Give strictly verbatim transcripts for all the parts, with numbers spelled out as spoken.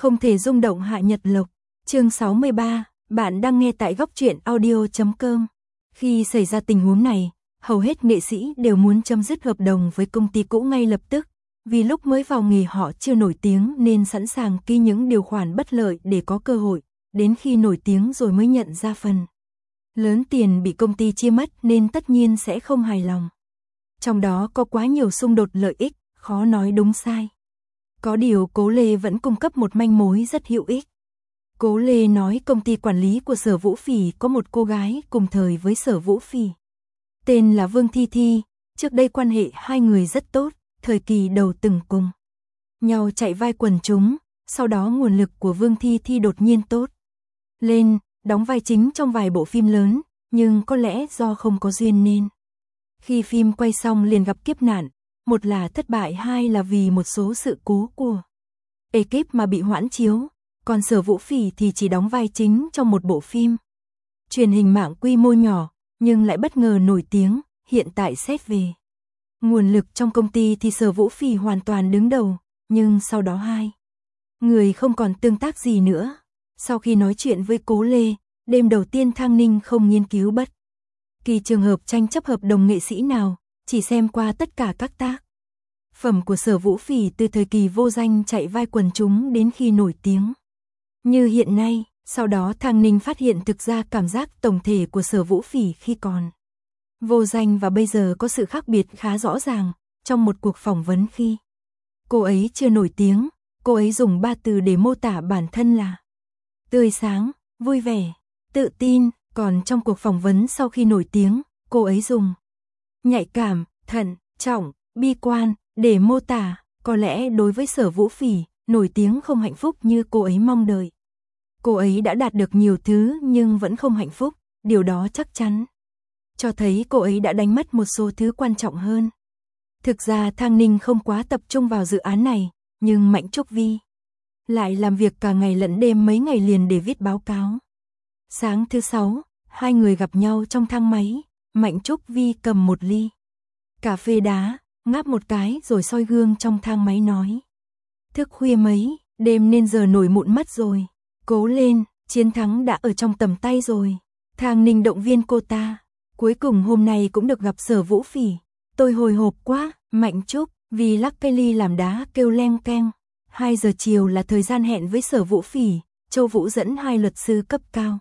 Không thể rung động Hạ Nhật Lộc. Chương sáu mươi ba, bạn đang nghe tại góc truyện audio chấm com. Khi xảy ra tình huống này, hầu hết nghệ sĩ đều muốn chấm dứt hợp đồng với công ty cũ ngay lập tức, vì lúc mới vào nghề họ chưa nổi tiếng nên sẵn sàng ký những điều khoản bất lợi để có cơ hội, đến khi nổi tiếng rồi mới nhận ra phần lớn tiền bị công ty chia mất nên tất nhiên sẽ không hài lòng. Trong đó có quá nhiều xung đột lợi ích, khó nói đúng sai. Có điều Cố Lê vẫn cung cấp một manh mối rất hữu ích. Cố Lê nói công ty quản lý của Sở Vũ Phỉ có một cô gái cùng thời với Sở Vũ Phỉ. Tên là Vương Thi Thi, trước đây quan hệ hai người rất tốt, thời kỳ đầu từng cùng nhau chạy vai quần chúng, sau đó nguồn lực của Vương Thi Thi đột nhiên tốt lên, đóng vai chính trong vài bộ phim lớn, nhưng có lẽ do không có duyên nên khi phim quay xong liền gặp kiếp nạn, một là thất bại, hai là vì một số sự cố của ekip mà bị hoãn chiếu, còn Sở Vũ Phỉ thì chỉ đóng vai chính trong một bộ phim truyền hình mạng quy mô nhỏ, nhưng lại bất ngờ nổi tiếng. Hiện tại xét về nguồn lực trong công ty thì Sở Vũ Phỉ hoàn toàn đứng đầu, nhưng sau đó hai người không còn tương tác gì nữa. Sau khi nói chuyện với Cố Lê, đêm đầu tiên Thang Ninh không nghiên cứu bất kỳ trường hợp tranh chấp hợp đồng nghệ sĩ nào, chỉ xem qua tất cả các tác phẩm của Sở Vũ Phỉ từ thời kỳ vô danh chạy vai quần chúng đến khi nổi tiếng như hiện nay. Sau đó Thang Ninh phát hiện thực ra cảm giác tổng thể của Sở Vũ Phỉ khi còn vô danh và bây giờ có sự khác biệt khá rõ ràng. Trong một cuộc phỏng vấn khi cô ấy chưa nổi tiếng, cô ấy dùng ba từ để mô tả bản thân là tươi sáng, vui vẻ, tự tin, còn trong cuộc phỏng vấn sau khi nổi tiếng, cô ấy dùng nhạy cảm, thận trọng, bi quan để mô tả. Có lẽ đối với Sở Vũ Phỉ, nổi tiếng không hạnh phúc như cô ấy mong đợi. Cô ấy đã đạt được nhiều thứ nhưng vẫn không hạnh phúc, điều đó chắc chắn cho thấy cô ấy đã đánh mất một số thứ quan trọng hơn. Thực ra Thang Ninh không quá tập trung vào dự án này, nhưng Mạnh Trúc Vi lại làm việc cả ngày lẫn đêm mấy ngày liền để viết báo cáo. Sáng thứ sáu, hai người gặp nhau trong thang máy, Mạnh Trúc Vi cầm một ly cà phê đá, ngáp một cái rồi soi gương trong thang máy nói: thức khuya mấy, đêm nên giờ nổi mụn mất rồi. Cố lên, chiến thắng đã ở trong tầm tay rồi. Thang Ninh động viên cô ta. Cuối cùng hôm nay cũng được gặp Sở Vũ Phỉ. Tôi hồi hộp quá. Mạnh Trúc vì lắc cây ly làm đá kêu leng keng. hai giờ chiều là thời gian hẹn với Sở Vũ Phỉ. Châu Vũ dẫn hai luật sư cấp cao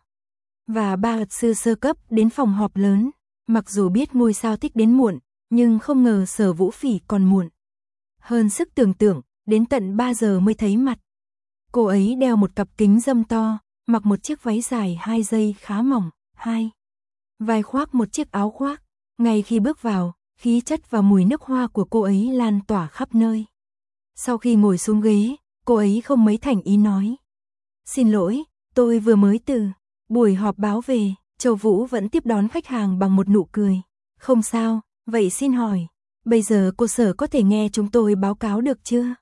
và ba luật sư sơ cấp đến phòng họp lớn. Mặc dù biết ngôi sao thích đến muộn, nhưng không ngờ Sở Vũ Phỉ còn muộn hơn sức tưởng tượng, đến tận ba giờ mới thấy mặt. Cô ấy đeo một cặp kính râm to, mặc một chiếc váy dài hai dây khá mỏng, hai vai khoác một chiếc áo khoác. Ngay khi bước vào, khí chất và mùi nước hoa của cô ấy lan tỏa khắp nơi. Sau khi ngồi xuống ghế, cô ấy không mấy thành ý nói: xin lỗi, tôi vừa mới từ buổi họp báo về. Châu Vũ vẫn tiếp đón khách hàng bằng một nụ cười. Không sao, vậy xin hỏi, bây giờ cô Sở có thể nghe chúng tôi báo cáo được chưa?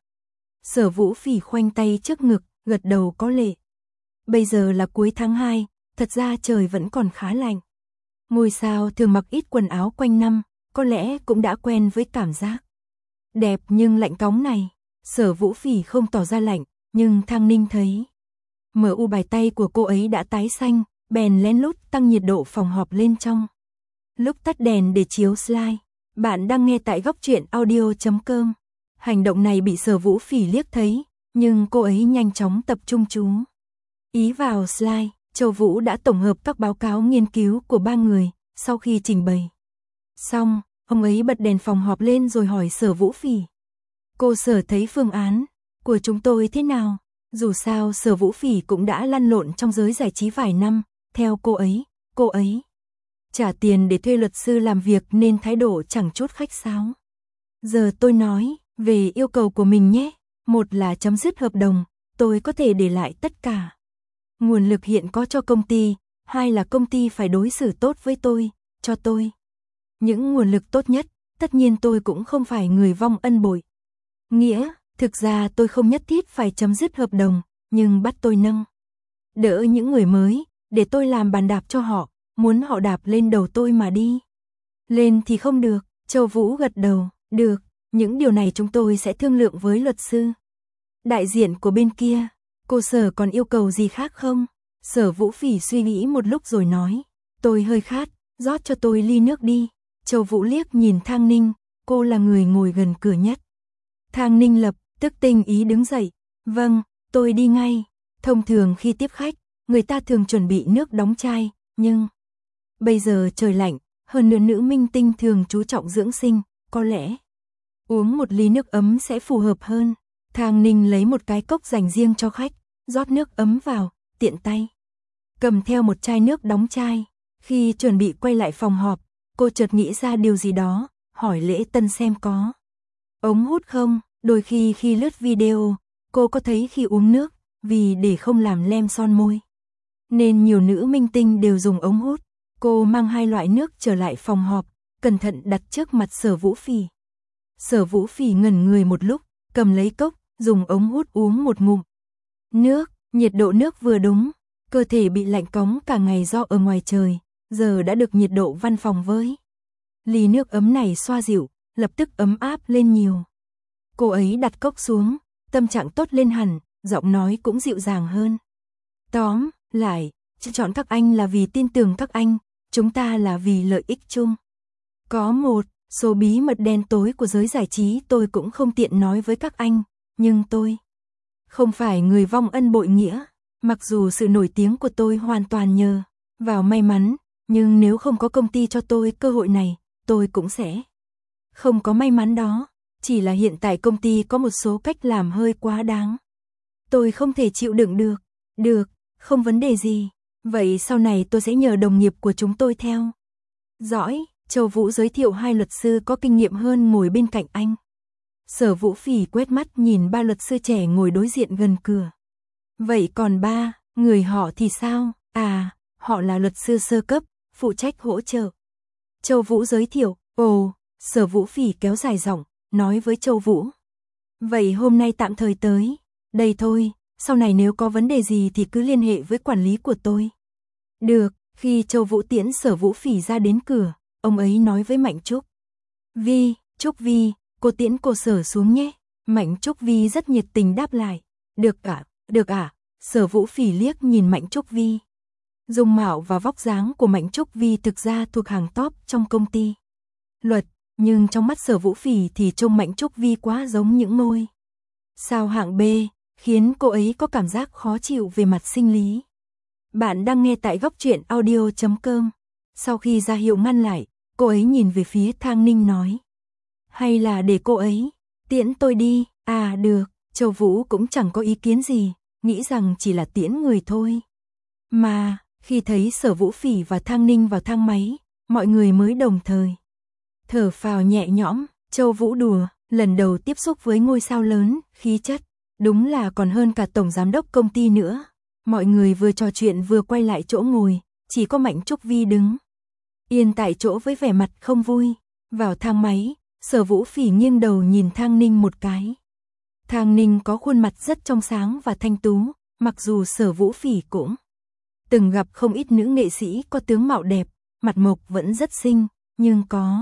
Sở Vũ Phỉ khoanh tay trước ngực, gật đầu có lệ. Bây giờ là cuối tháng hai, thật ra trời vẫn còn khá lạnh. Ngôi sao thường mặc ít quần áo quanh năm, có lẽ cũng đã quen với cảm giác đẹp nhưng lạnh cóng này. Sở Vũ Phỉ không tỏ ra lạnh, nhưng Thang Ninh thấy em u bài tay của cô ấy đã tái xanh, bèn lén lút tăng nhiệt độ phòng họp lên trong lúc tắt đèn để chiếu slide. Bạn đang nghe tại góc truyện audio chấm com. Hành động này bị Sở Vũ Phỉ liếc thấy, nhưng cô ấy nhanh chóng tập trung chú ý vào slide. Châu Vũ đã tổng hợp các báo cáo nghiên cứu của ba người. Sau khi trình bày xong, ông ấy bật đèn phòng họp lên rồi hỏi Sở Vũ Phỉ: cô Sở thấy phương án của chúng tôi thế nào? Dù sao Sở Vũ Phỉ cũng đã lăn lộn trong giới giải trí vài năm. Theo cô ấy, cô ấy trả tiền để thuê luật sư làm việc nên thái độ chẳng chút khách sáo. Giờ tôi nói về yêu cầu của mình nhé. Một là chấm dứt hợp đồng, tôi có thể để lại tất cả nguồn lực hiện có cho công ty. Hai là công ty phải đối xử tốt với tôi, cho tôi những nguồn lực tốt nhất. Tất nhiên tôi cũng không phải người vong ân bội nghĩa. Thực ra tôi không nhất thiết phải chấm dứt hợp đồng, nhưng bắt tôi nâng đỡ những người mới, để tôi làm bàn đạp cho họ. Muốn họ đạp lên đầu tôi mà đi lên thì không được. Châu Vũ gật đầu. Được, những điều này chúng tôi sẽ thương lượng với luật sư đại diện của bên kia. Cô Sở còn yêu cầu gì khác không? Sở Vũ Phỉ suy nghĩ một lúc rồi nói, tôi hơi khát, rót cho tôi ly nước đi. Châu Vũ liếc nhìn Thang Ninh, cô là người ngồi gần cửa nhất. Thang Ninh lập tức tinh ý đứng dậy, vâng, tôi đi ngay. Thông thường khi tiếp khách, người ta thường chuẩn bị nước đóng chai, nhưng bây giờ trời lạnh, hơn nữa nữ minh tinh thường chú trọng dưỡng sinh, có lẽ uống một ly nước ấm sẽ phù hợp hơn. Thang Ninh lấy một cái cốc dành riêng cho khách, rót nước ấm vào, tiện tay cầm theo một chai nước đóng chai. Khi chuẩn bị quay lại phòng họp, cô chợt nghĩ ra điều gì đó, hỏi Lễ Tân xem có ống hút không. Đôi khi khi lướt video, cô có thấy khi uống nước, vì để không làm lem son môi, nên nhiều nữ minh tinh đều dùng ống hút. Cô mang hai loại nước trở lại phòng họp, cẩn thận đặt trước mặt Sở Vũ Phỉ. Sở Vũ Phỉ ngẩn người một lúc, cầm lấy cốc, dùng ống hút uống một ngụm. Nước, nhiệt độ nước vừa đúng, cơ thể bị lạnh cóng cả ngày do ở ngoài trời, giờ đã được nhiệt độ văn phòng với ly nước ấm này xoa dịu, lập tức ấm áp lên nhiều. Cô ấy đặt cốc xuống, tâm trạng tốt lên hẳn, giọng nói cũng dịu dàng hơn. Tóm lại, chọn các anh là vì tin tưởng các anh, chúng ta là vì lợi ích chung. Có một số bí mật đen tối của giới giải trí tôi cũng không tiện nói với các anh, nhưng tôi không phải người vong ân bội nghĩa. Mặc dù sự nổi tiếng của tôi hoàn toàn nhờ vào may mắn, nhưng nếu không có công ty cho tôi cơ hội này, tôi cũng sẽ không có may mắn đó. Chỉ là hiện tại công ty có một số cách làm hơi quá đáng, tôi không thể chịu đựng được. Được, không vấn đề gì. Vậy sau này tôi sẽ nhờ đồng nghiệp của chúng tôi theo dõi. Châu Vũ giới thiệu hai luật sư có kinh nghiệm hơn ngồi bên cạnh anh. Sở Vũ Phỉ quét mắt nhìn ba luật sư trẻ ngồi đối diện gần cửa. Vậy còn ba người họ thì sao? À, họ là luật sư sơ cấp, phụ trách hỗ trợ. Châu Vũ giới thiệu. Ồ, Sở Vũ Phỉ kéo dài giọng, nói với Châu Vũ. Vậy hôm nay tạm thời tới đây thôi, sau này nếu có vấn đề gì thì cứ liên hệ với quản lý của tôi. Được. Khi Châu Vũ tiễn Sở Vũ Phỉ ra đến cửa, ông ấy nói với Mạnh Trúc Vi, Trúc Vi, cô tiễn cô Sở xuống nhé. Mạnh Trúc Vi rất nhiệt tình đáp lại. Được ạ, được ạ. Sở Vũ Phỉ liếc nhìn Mạnh Trúc Vi. Dung mạo và vóc dáng của Mạnh Trúc Vi thực ra thuộc hàng top trong công ty luật, nhưng trong mắt Sở Vũ Phỉ thì trông Mạnh Trúc Vi quá giống những ngôi sao hạng B, khiến cô ấy có cảm giác khó chịu về mặt sinh lý. Bạn đang nghe tại góc truyện audio chấm com. Sau khi ra hiệu ngăn lại, cô ấy nhìn về phía Thang Ninh nói. Hay là để cô ấy tiễn tôi đi? À được, Châu Vũ cũng chẳng có ý kiến gì, nghĩ rằng chỉ là tiễn người thôi. Mà, khi thấy Sở Vũ Phỉ và Thang Ninh vào thang máy, mọi người mới đồng thời thở phào nhẹ nhõm. Châu Vũ đùa, lần đầu tiếp xúc với ngôi sao lớn, khí chất đúng là còn hơn cả tổng giám đốc công ty nữa. Mọi người vừa trò chuyện vừa quay lại chỗ ngồi, chỉ có Mạnh Trúc Vi đứng yên tại chỗ với vẻ mặt không vui. Vào thang máy, Sở Vũ Phỉ nghiêng đầu nhìn Thang Ninh một cái. Thang Ninh có khuôn mặt rất trong sáng và thanh tú, mặc dù Sở Vũ Phỉ cũng từng gặp không ít nữ nghệ sĩ có tướng mạo đẹp, mặt mộc vẫn rất xinh, nhưng có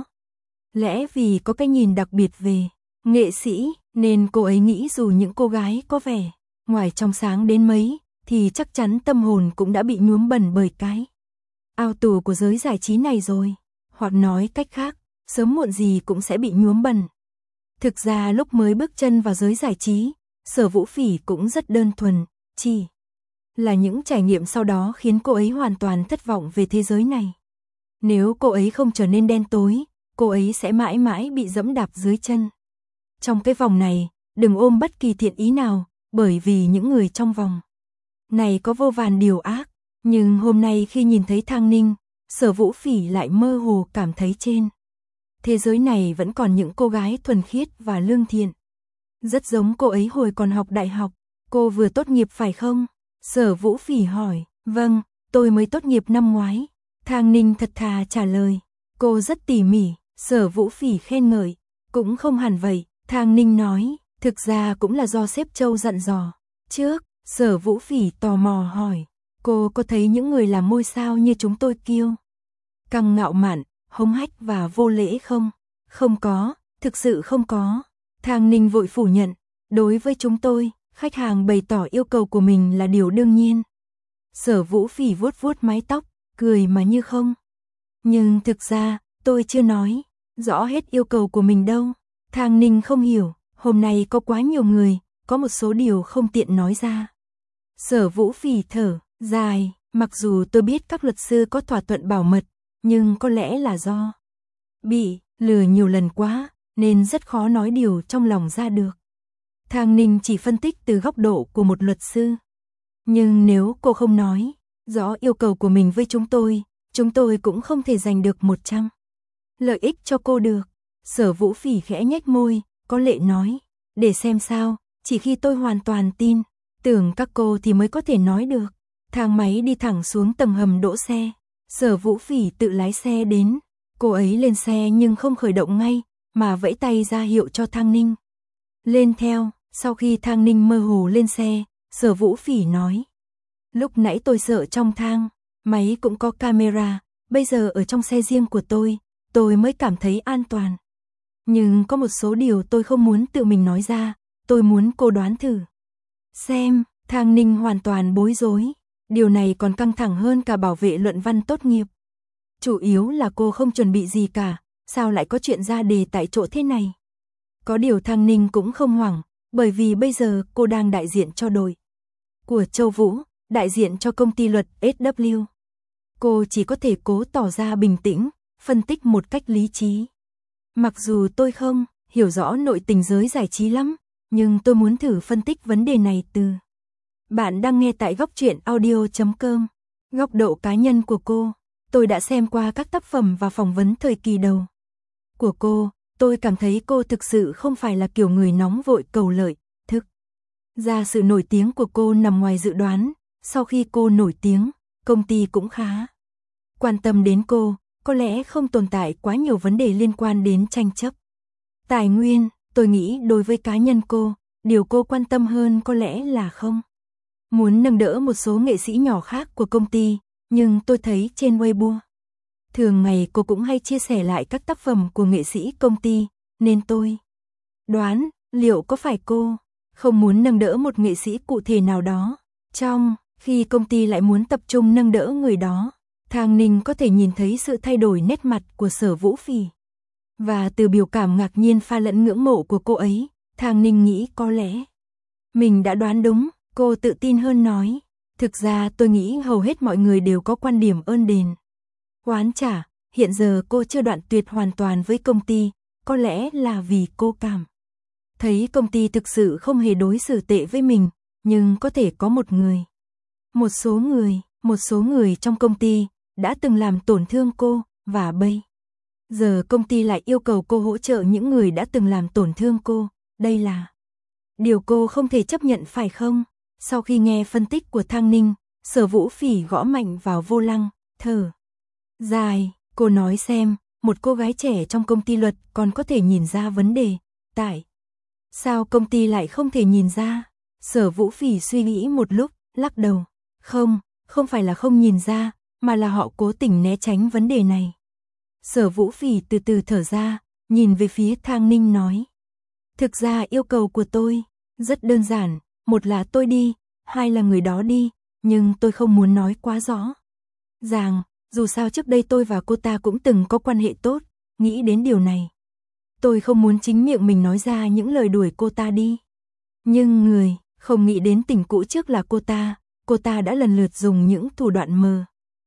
lẽ vì có cái nhìn đặc biệt về nghệ sĩ, nên cô ấy nghĩ dù những cô gái có vẻ ngoài trong sáng đến mấy, thì chắc chắn tâm hồn cũng đã bị nhuốm bẩn bởi cái ao tù của giới giải trí này rồi. Hoặc nói cách khác, sớm muộn gì cũng sẽ bị nhuốm bẩn. Thực ra lúc mới bước chân vào giới giải trí, Sở Vũ Phỉ cũng rất đơn thuần, chỉ là những trải nghiệm sau đó khiến cô ấy hoàn toàn thất vọng về thế giới này. Nếu cô ấy không trở nên đen tối, cô ấy sẽ mãi mãi bị dẫm đạp dưới chân. Trong cái vòng này, đừng ôm bất kỳ thiện ý nào, bởi vì những người trong vòng này có vô vàn điều ác. Nhưng hôm nay khi nhìn thấy Thang Ninh, Sở Vũ Phỉ lại mơ hồ cảm thấy trên thế giới này vẫn còn những cô gái thuần khiết và lương thiện. Rất giống cô ấy hồi còn học đại học. Cô vừa tốt nghiệp phải không? Sở Vũ Phỉ hỏi. Vâng, tôi mới tốt nghiệp năm ngoái. Thang Ninh thật thà trả lời. Cô rất tỉ mỉ. Sở Vũ Phỉ khen ngợi. Cũng không hẳn vậy, Thang Ninh nói. Thực ra cũng là do sếp Châu dặn dò. Trước, Sở Vũ Phỉ tò mò hỏi. Cô có thấy những người làm ngôi sao như chúng tôi kiêu căng ngạo mạn, hống hách và vô lễ không? Không có, thực sự không có. Thang Ninh vội phủ nhận. Đối với chúng tôi, Khách hàng bày tỏ yêu cầu của mình là điều đương nhiên. Sở Vũ Phỉ vuốt vuốt mái tóc, cười mà như không. Nhưng thực ra, tôi chưa nói rõ hết yêu cầu của mình đâu. Thang Ninh không hiểu, hôm nay có quá nhiều người, có một số điều không tiện nói ra. Sở Vũ Phỉ thở dài, mặc dù tôi biết các luật sư có thỏa thuận bảo mật, nhưng có lẽ là do bị lừa nhiều lần quá, nên rất khó nói điều trong lòng ra được. Thang Ninh chỉ phân tích từ góc độ của một luật sư. Nhưng nếu cô không nói rõ yêu cầu của mình với chúng tôi, chúng tôi cũng không thể giành được một trăm lợi ích cho cô được. Sở Vũ Phỉ khẽ nhếch môi, có lệ nói, để xem sao, chỉ khi tôi hoàn toàn tin tưởng các cô thì mới có thể nói được. Thang máy đi thẳng xuống tầng hầm đỗ xe. Sở Vũ Phỉ tự lái xe đến. Cô ấy lên xe nhưng không khởi động ngay, mà vẫy tay ra hiệu cho Thang Ninh lên theo. Sau khi Thang Ninh mơ hồ lên xe, Sở Vũ Phỉ nói, lúc nãy tôi sợ trong thang máy cũng có camera, bây giờ ở trong xe riêng của tôi, tôi mới cảm thấy an toàn. Nhưng có một số điều tôi không muốn tự mình nói ra, tôi muốn cô đoán thử xem. Thang Ninh hoàn toàn bối rối, điều này còn căng thẳng hơn cả bảo vệ luận văn tốt nghiệp. Chủ yếu là cô không chuẩn bị gì cả, sao lại có chuyện ra đề tại chỗ thế này. Có điều Thang Ninh cũng không hoảng, bởi vì bây giờ cô đang đại diện cho đội của Châu Vũ, đại diện cho công ty luật ét vê kép. Cô chỉ có thể cố tỏ ra bình tĩnh, phân tích một cách lý trí. Mặc dù tôi không hiểu rõ nội tình giới giải trí lắm, nhưng tôi muốn thử phân tích vấn đề này từ. Bạn đang nghe tại góc truyện audio chấm com. Góc độ cá nhân của cô, tôi đã xem qua các tác phẩm và phỏng vấn thời kỳ đầu của cô, tôi cảm thấy cô thực sự không phải là kiểu người nóng vội cầu lợi. Thực ra sự nổi tiếng của cô nằm ngoài dự đoán, sau khi cô nổi tiếng, công ty cũng khá quan tâm đến cô, có lẽ không tồn tại quá nhiều vấn đề liên quan đến tranh chấp tài nguyên. Tôi nghĩ đối với cá nhân cô, điều cô quan tâm hơn có lẽ là không muốn nâng đỡ một số nghệ sĩ nhỏ khác của công ty, nhưng tôi thấy trên Weibo thường ngày cô cũng hay chia sẻ lại các tác phẩm của nghệ sĩ công ty, nên tôi đoán liệu có phải cô không muốn nâng đỡ một nghệ sĩ cụ thể nào đó, trong khi công ty lại muốn tập trung nâng đỡ người đó. Thang Ninh có thể nhìn thấy sự thay đổi nét mặt của Sở Vũ Phỉ, và từ biểu cảm ngạc nhiên pha lẫn ngưỡng mộ của cô ấy, Thang Ninh nghĩ có lẽ mình đã đoán đúng. Cô tự tin hơn nói, thực ra tôi nghĩ hầu hết mọi người đều có quan điểm ơn đền oán trả. Hiện giờ cô chưa đoạn tuyệt hoàn toàn với công ty, có lẽ là vì cô cảm thấy công ty thực sự không hề đối xử tệ với mình, nhưng có thể có một người, một số người, một số người trong công ty đã từng làm tổn thương cô, và bây giờ công ty lại yêu cầu cô hỗ trợ những người đã từng làm tổn thương cô. Đây là điều cô không thể chấp nhận phải không? Sau khi nghe phân tích của Thang Ninh, Sở Vũ Phỉ gõ mạnh vào vô lăng, thở dài. Cô nói xem, một cô gái trẻ trong công ty luật còn có thể nhìn ra vấn đề, tại sao công ty lại không thể nhìn ra? Sở Vũ Phỉ suy nghĩ một lúc, lắc đầu, không, không phải là không nhìn ra, mà là họ cố tình né tránh vấn đề này. Sở Vũ Phỉ từ từ thở ra, nhìn về phía Thang Ninh nói, thực ra yêu cầu của tôi rất đơn giản, một là tôi đi, hai là người đó đi, nhưng tôi không muốn nói quá rõ ràng, dù sao trước đây tôi và cô ta cũng từng có quan hệ tốt, nghĩ đến điều này. Tôi không muốn chính miệng mình nói ra những lời đuổi cô ta đi. Nhưng người không nghĩ đến tình cũ trước là cô ta, cô ta đã lần lượt dùng những thủ đoạn mờ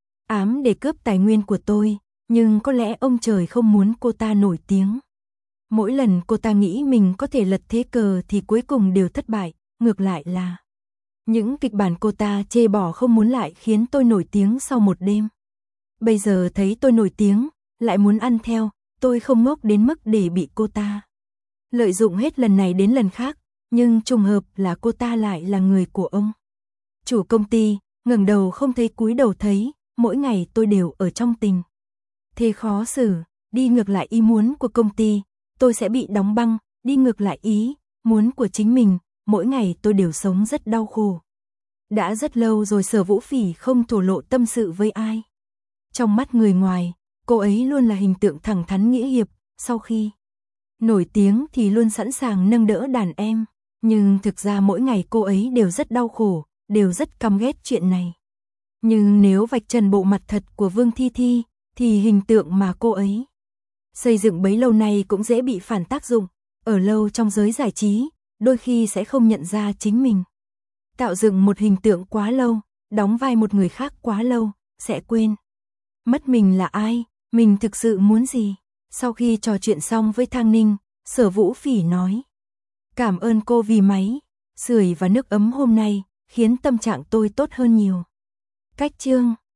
ám để cướp tài nguyên của tôi, nhưng có lẽ ông trời không muốn cô ta nổi tiếng. Mỗi lần cô ta nghĩ mình có thể lật thế cờ thì cuối cùng đều thất bại, ngược lại là những kịch bản cô ta chê bỏ không muốn lại khiến tôi nổi tiếng sau một đêm. Bây giờ thấy tôi nổi tiếng, lại muốn ăn theo, tôi không ngốc đến mức để bị cô ta lợi dụng hết lần này đến lần khác, nhưng trùng hợp là cô ta lại là người của ông chủ công ty, ngẩng đầu không thấy cúi đầu thấy, mỗi ngày tôi đều ở trong tình thế khó xử. Đi ngược lại ý muốn của công ty, tôi sẽ bị đóng băng, đi ngược lại ý muốn của chính mình, mỗi ngày tôi đều sống rất đau khổ. Đã rất lâu rồi Sở Vũ Phỉ không thổ lộ tâm sự với ai. Trong mắt người ngoài, cô ấy luôn là hình tượng thẳng thắn nghĩa hiệp, sau khi nổi tiếng thì luôn sẵn sàng nâng đỡ đàn em. Nhưng thực ra mỗi ngày cô ấy đều rất đau khổ, đều rất căm ghét chuyện này. Nhưng nếu vạch trần bộ mặt thật của Vương Thi Thi, thì hình tượng mà cô ấy xây dựng bấy lâu nay cũng dễ bị phản tác dụng. Ở lâu trong giới giải trí, đôi khi sẽ không nhận ra chính mình. Tạo dựng một hình tượng quá lâu, đóng vai một người khác quá lâu, sẽ quên mất mình là ai, mình thực sự muốn gì. Sau khi trò chuyện xong với Thang Ninh, Sở Vũ Phỉ nói: cảm ơn cô vì máy sưởi và nước ấm hôm nay, khiến tâm trạng tôi tốt hơn nhiều. Cách chương